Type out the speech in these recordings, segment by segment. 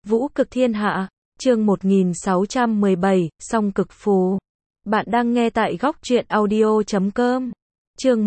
Vũ cực thiên hạ, chương 1617, song cực phù. Bạn đang nghe tại góc truyện audio.com. Chương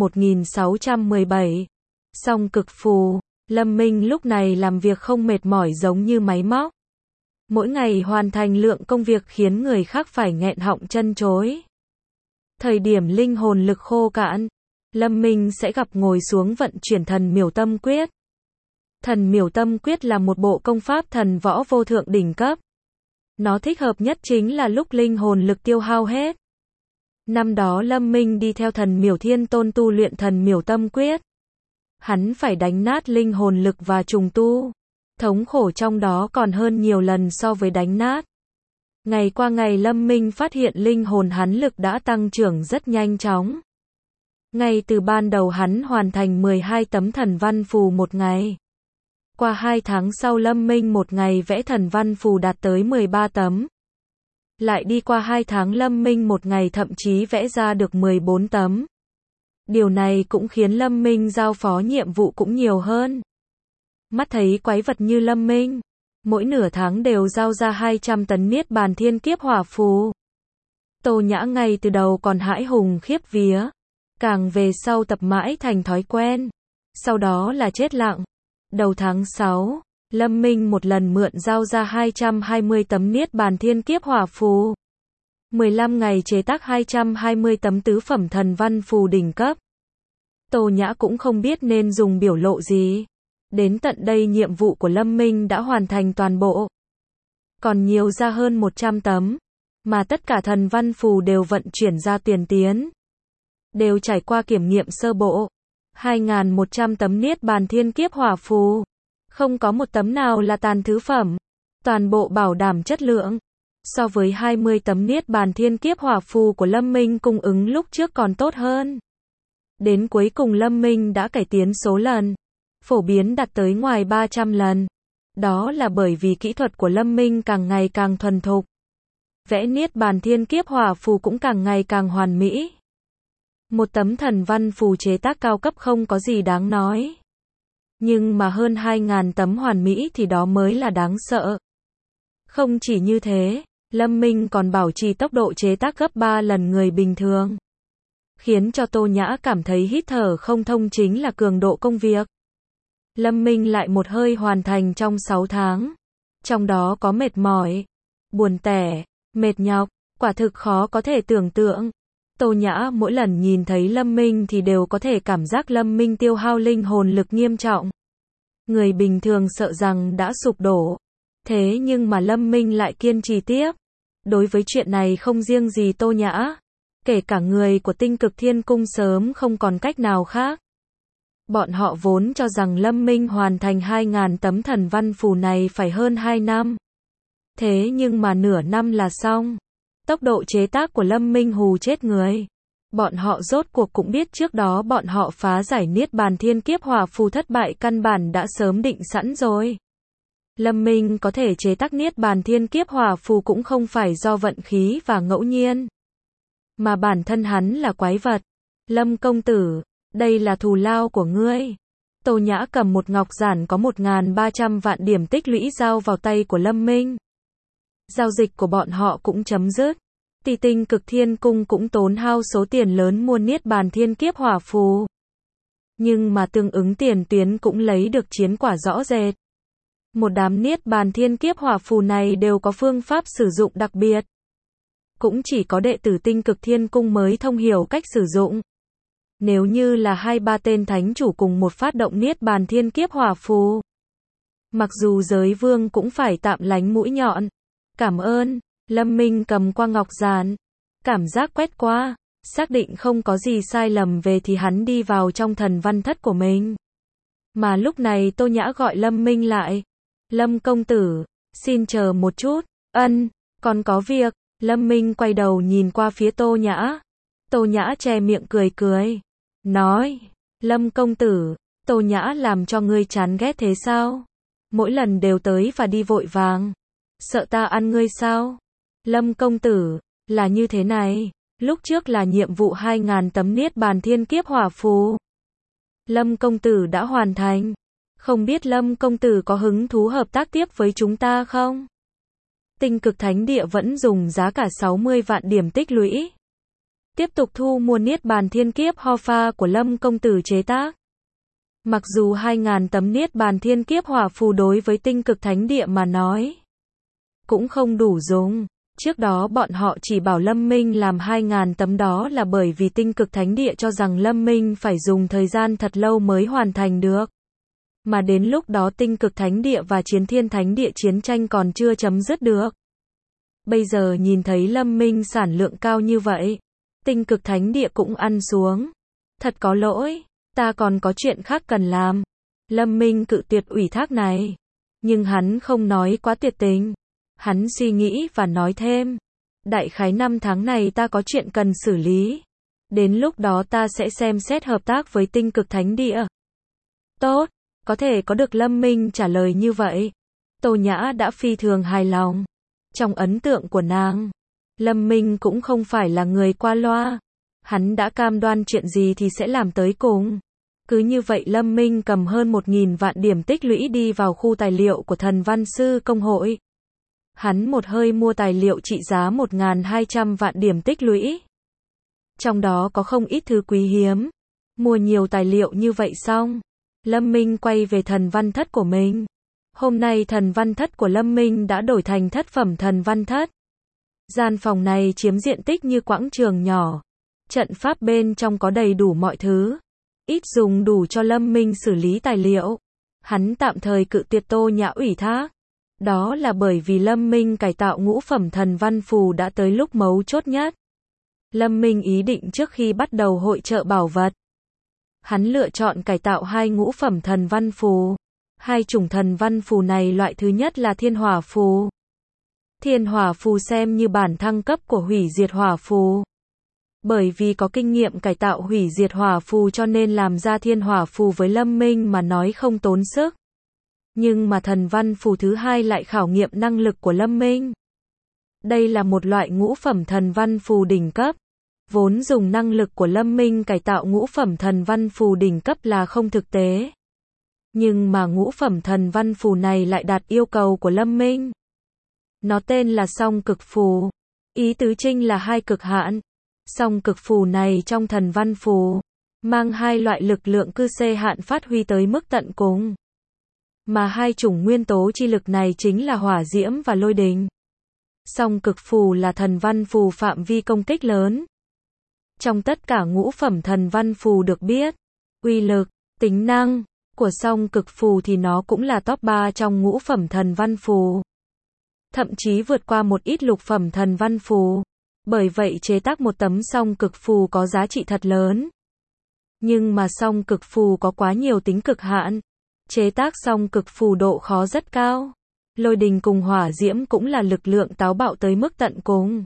1617, song cực phù. Lâm Minh lúc này làm việc không mệt mỏi giống như máy móc. Mỗi ngày hoàn thành lượng công việc khiến người khác phải nghẹn họng chân chối. Thời điểm linh hồn lực khô cạn, Lâm Minh sẽ gặp ngồi xuống vận chuyển thần miểu tâm quyết. Thần miểu tâm quyết là một bộ công pháp thần võ vô thượng đỉnh cấp. Nó thích hợp nhất chính là lúc linh hồn lực tiêu hao hết. Năm đó Lâm Minh đi theo thần miểu thiên tôn tu luyện thần miểu tâm quyết. Hắn phải đánh nát linh hồn lực và trùng tu. Thống khổ trong đó còn hơn nhiều lần so với đánh nát. Ngày qua ngày Lâm Minh phát hiện linh hồn hắn lực đã tăng trưởng rất nhanh chóng. Ngay từ ban đầu hắn hoàn thành 12 tấm thần văn phù một ngày. Qua 2 tháng sau Lâm Minh một ngày vẽ thần văn phù đạt tới 13 tấm. Lại đi qua 2 tháng Lâm Minh một ngày thậm chí vẽ ra được 14 tấm. Điều này cũng khiến Lâm Minh giao phó nhiệm vụ cũng nhiều hơn. Mắt thấy quái vật như Lâm Minh, mỗi nửa tháng đều giao ra 200 tấn niết bàn thiên kiếp hỏa phù. Tô Nhã ngay từ đầu còn hãi hùng khiếp vía. Càng về sau tập mãi thành thói quen. Sau đó là chết lặng. Đầu tháng 6, Lâm Minh một lần mượn giao ra 220 tấm niết bàn thiên kiếp hỏa phù. 15 ngày chế tác 220 tấm tứ phẩm thần văn phù đỉnh cấp. Tô Nhã cũng không biết nên dùng biểu lộ gì. Đến tận đây nhiệm vụ của Lâm Minh đã hoàn thành toàn bộ. Còn nhiều ra hơn 100 tấm. Mà tất cả thần văn phù đều vận chuyển ra tiền tiến. Đều trải qua kiểm nghiệm sơ bộ. 2.100 tấm niết bàn thiên kiếp hỏa phù. Không có một tấm nào là tàn thứ phẩm. Toàn bộ bảo đảm chất lượng. So với 20 tấm niết bàn thiên kiếp hỏa phù của Lâm Minh cung ứng lúc trước còn tốt hơn. Đến cuối cùng Lâm Minh đã cải tiến số lần. Phổ biến đạt tới ngoài 300 lần. Đó là bởi vì kỹ thuật của Lâm Minh càng ngày càng thuần thục. Vẽ niết bàn thiên kiếp hỏa phù cũng càng ngày càng hoàn mỹ. Một tấm thần văn phù chế tác cao cấp không có gì đáng nói. Nhưng mà hơn 2.000 tấm hoàn mỹ thì đó mới là đáng sợ. Không chỉ như thế, Lâm Minh còn bảo trì tốc độ chế tác gấp 3 lần người bình thường. Khiến cho Tô Nhã cảm thấy hít thở không thông chính là cường độ công việc. Lâm Minh lại một hơi hoàn thành trong 6 tháng. Trong đó có mệt mỏi, buồn tẻ, mệt nhọc, quả thực khó có thể tưởng tượng. Tô Nhã mỗi lần nhìn thấy Lâm Minh thì đều có thể cảm giác Lâm Minh tiêu hao linh hồn lực nghiêm trọng. Người bình thường sợ rằng đã sụp đổ. Thế nhưng mà Lâm Minh lại kiên trì tiếp. Đối với chuyện này không riêng gì Tô Nhã. Kể cả người của Tinh Cực Thiên Cung sớm không còn cách nào khác. Bọn họ vốn cho rằng Lâm Minh hoàn thành 2.000 tấm thần văn phù này phải hơn 2 năm. Thế nhưng mà nửa năm là xong. Tốc độ chế tác của Lâm Minh hù chết người. Bọn họ rốt cuộc cũng biết trước đó bọn họ phá giải niết bàn thiên kiếp hỏa phù thất bại căn bản đã sớm định sẵn rồi. Lâm Minh có thể chế tác niết bàn thiên kiếp hỏa phù cũng không phải do vận khí và ngẫu nhiên. Mà bản thân hắn là quái vật. Lâm công tử, đây là thù lao của ngươi. Tô Nhã cầm một ngọc giản có 1.300 vạn điểm tích lũy giao vào tay của Lâm Minh. Giao dịch của bọn họ cũng chấm dứt. Tinh Cực Thiên Cung cũng tốn hao số tiền lớn mua niết bàn thiên kiếp hỏa phù. Nhưng mà tương ứng tiền tuyến cũng lấy được chiến quả rõ rệt. Một đám niết bàn thiên kiếp hỏa phù này đều có phương pháp sử dụng đặc biệt. Cũng chỉ có đệ tử Tinh Cực Thiên Cung mới thông hiểu cách sử dụng. Nếu như là 2-3 tên thánh chủ cùng một phát động niết bàn thiên kiếp hỏa phù. Mặc dù giới vương cũng phải tạm lánh mũi nhọn. Cảm ơn. Lâm Minh cầm qua ngọc giản. Cảm giác quét qua. Xác định không có gì sai lầm về thì hắn đi vào trong thần văn thất của mình. Mà lúc này Tô Nhã gọi Lâm Minh lại. Lâm công tử, xin chờ một chút. Ân, còn có việc. Lâm Minh quay đầu nhìn qua phía Tô Nhã. Tô Nhã che miệng cười cười. Nói, Lâm công tử, Tô Nhã làm cho ngươi chán ghét thế sao? Mỗi lần đều tới và đi vội vàng. Sợ ta ăn ngươi sao? Lâm công tử, là như thế này. Lúc trước là nhiệm vụ 2.000 tấm niết bàn thiên kiếp hỏa phù. Lâm công tử đã hoàn thành. Không biết Lâm công tử có hứng thú hợp tác tiếp với chúng ta không? Tinh Cực Thánh Địa vẫn dùng giá cả 60 vạn điểm tích lũy. Tiếp tục thu mua Niết Bàn Thiên Kiếp Ho Pha của Lâm công tử chế tác. Mặc dù 2.000 tấm Niết Bàn Thiên Kiếp hỏa phù đối với Tinh Cực Thánh Địa mà nói cũng không đủ dùng. Trước đó bọn họ chỉ bảo Lâm Minh làm 2.000 tấm đó là bởi vì Tinh Cực Thánh Địa cho rằng Lâm Minh phải dùng thời gian thật lâu mới hoàn thành được. Mà đến lúc đó Tinh Cực Thánh Địa và Chiến Thiên Thánh Địa chiến tranh còn chưa chấm dứt được. Bây giờ nhìn thấy Lâm Minh sản lượng cao như vậy, Tinh Cực Thánh Địa cũng ăn xuống. Thật có lỗi, ta còn có chuyện khác cần làm. Lâm Minh cự tuyệt ủy thác này. Nhưng hắn không nói quá tuyệt tình. Hắn suy nghĩ và nói thêm. Đại khái 5 tháng này ta có chuyện cần xử lý. Đến lúc đó ta sẽ xem xét hợp tác với Tinh Cực Thánh Địa. Tốt, có thể có được Lâm Minh trả lời như vậy. Tô Nhã đã phi thường hài lòng. Trong ấn tượng của nàng, Lâm Minh cũng không phải là người qua loa. Hắn đã cam đoan chuyện gì thì sẽ làm tới cùng. Cứ như vậy Lâm Minh cầm hơn 1.000 vạn điểm tích lũy đi vào khu tài liệu của Thần Văn Sư Công hội. Hắn một hơi mua tài liệu trị giá 1.200 vạn điểm tích lũy. Trong đó có không ít thứ quý hiếm. Mua nhiều tài liệu như vậy xong, Lâm Minh quay về Thần Văn Thất của mình. Hôm nay Thần Văn Thất của Lâm Minh đã đổi thành thất phẩm Thần Văn Thất. Gian phòng này chiếm diện tích như quảng trường nhỏ. Trận pháp bên trong có đầy đủ mọi thứ. Ít dùng đủ cho Lâm Minh xử lý tài liệu. Hắn tạm thời cự tuyệt Tô Nhã ủy thác. Đó là bởi vì Lâm Minh cải tạo ngũ phẩm thần văn phù đã tới lúc mấu chốt nhất. Lâm Minh ý định trước khi bắt đầu hội chợ bảo vật, hắn lựa chọn cải tạo 2 ngũ phẩm thần văn phù. 2 chủng thần văn phù này loại thứ nhất là Thiên Hỏa phù. Thiên Hỏa phù xem như bản thăng cấp của Hủy Diệt Hỏa phù. Bởi vì có kinh nghiệm cải tạo Hủy Diệt Hỏa phù cho nên làm ra Thiên Hỏa phù với Lâm Minh mà nói không tốn sức. Nhưng mà thần văn phù thứ hai lại khảo nghiệm năng lực của Lâm Minh. Đây là một loại ngũ phẩm thần văn phù đỉnh cấp. Vốn dùng năng lực của Lâm Minh cải tạo ngũ phẩm thần văn phù đỉnh cấp là không thực tế. Nhưng mà ngũ phẩm thần văn phù này lại đạt yêu cầu của Lâm Minh. Nó tên là Song Cực phù. Ý tứ trinh là 2 cực hạn. Song cực phù này trong thần văn phù mang 2 loại lực lượng cư xê hạn phát huy tới mức tận cùng. Mà 2 chủng nguyên tố chi lực này chính là hỏa diễm và lôi đình. Song cực phù là thần văn phù phạm vi công kích lớn. Trong tất cả ngũ phẩm thần văn phù được biết, uy lực, tính năng của song cực phù thì nó cũng là top 3 trong ngũ phẩm thần văn phù. Thậm chí vượt qua một ít lục phẩm thần văn phù. Bởi vậy chế tác một tấm song cực phù có giá trị thật lớn. Nhưng mà song cực phù có quá nhiều tính cực hạn. Chế tác song cực phù độ khó rất cao. Lôi đình cùng hỏa diễm cũng là lực lượng táo bạo tới mức tận cùng.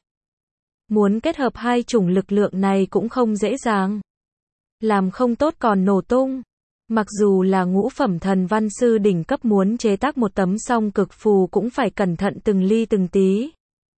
Muốn kết hợp 2 chủng lực lượng này cũng không dễ dàng. Làm không tốt còn nổ tung. Mặc dù là ngũ phẩm thần văn sư đỉnh cấp muốn chế tác một tấm song cực phù cũng phải cẩn thận từng ly từng tí.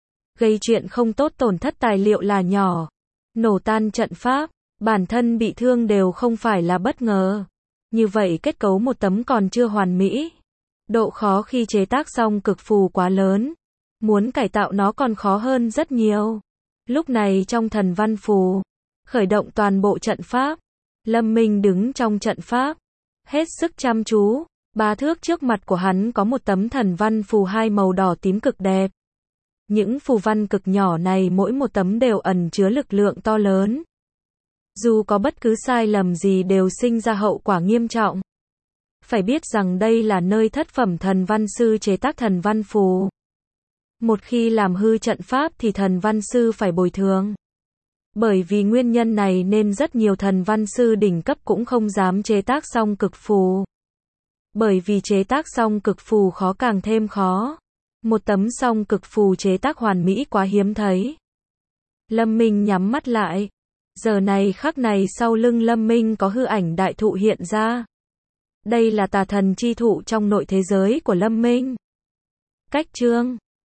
Gây chuyện không tốt tổn thất tài liệu là nhỏ. Nổ tan trận pháp, bản thân bị thương đều không phải là bất ngờ. Như vậy kết cấu một tấm còn chưa hoàn mỹ. Độ khó khi chế tác song cực phù quá lớn. Muốn cải tạo nó còn khó hơn rất nhiều. Lúc này trong thần văn phù, khởi động toàn bộ trận pháp. Lâm Minh đứng trong trận pháp, hết sức chăm chú. 3 thước trước mặt của hắn có một tấm thần văn phù 2 màu đỏ tím cực đẹp. Những phù văn cực nhỏ này mỗi một tấm đều ẩn chứa lực lượng to lớn. Dù có bất cứ sai lầm gì đều sinh ra hậu quả nghiêm trọng. Phải biết rằng đây là nơi thất phẩm thần văn sư chế tác thần văn phù. Một khi làm hư trận pháp thì thần văn sư phải bồi thường. Bởi vì nguyên nhân này nên rất nhiều thần văn sư đỉnh cấp cũng không dám chế tác song cực phù. Bởi vì chế tác song cực phù khó càng thêm khó. Một tấm song cực phù chế tác hoàn mỹ quá hiếm thấy. Lâm Minh nhắm mắt lại. Giờ này khắc này sau lưng Lâm Minh có hư ảnh đại thụ hiện ra. Đây là tà thần chi thụ trong nội thế giới của Lâm Minh. Cách chương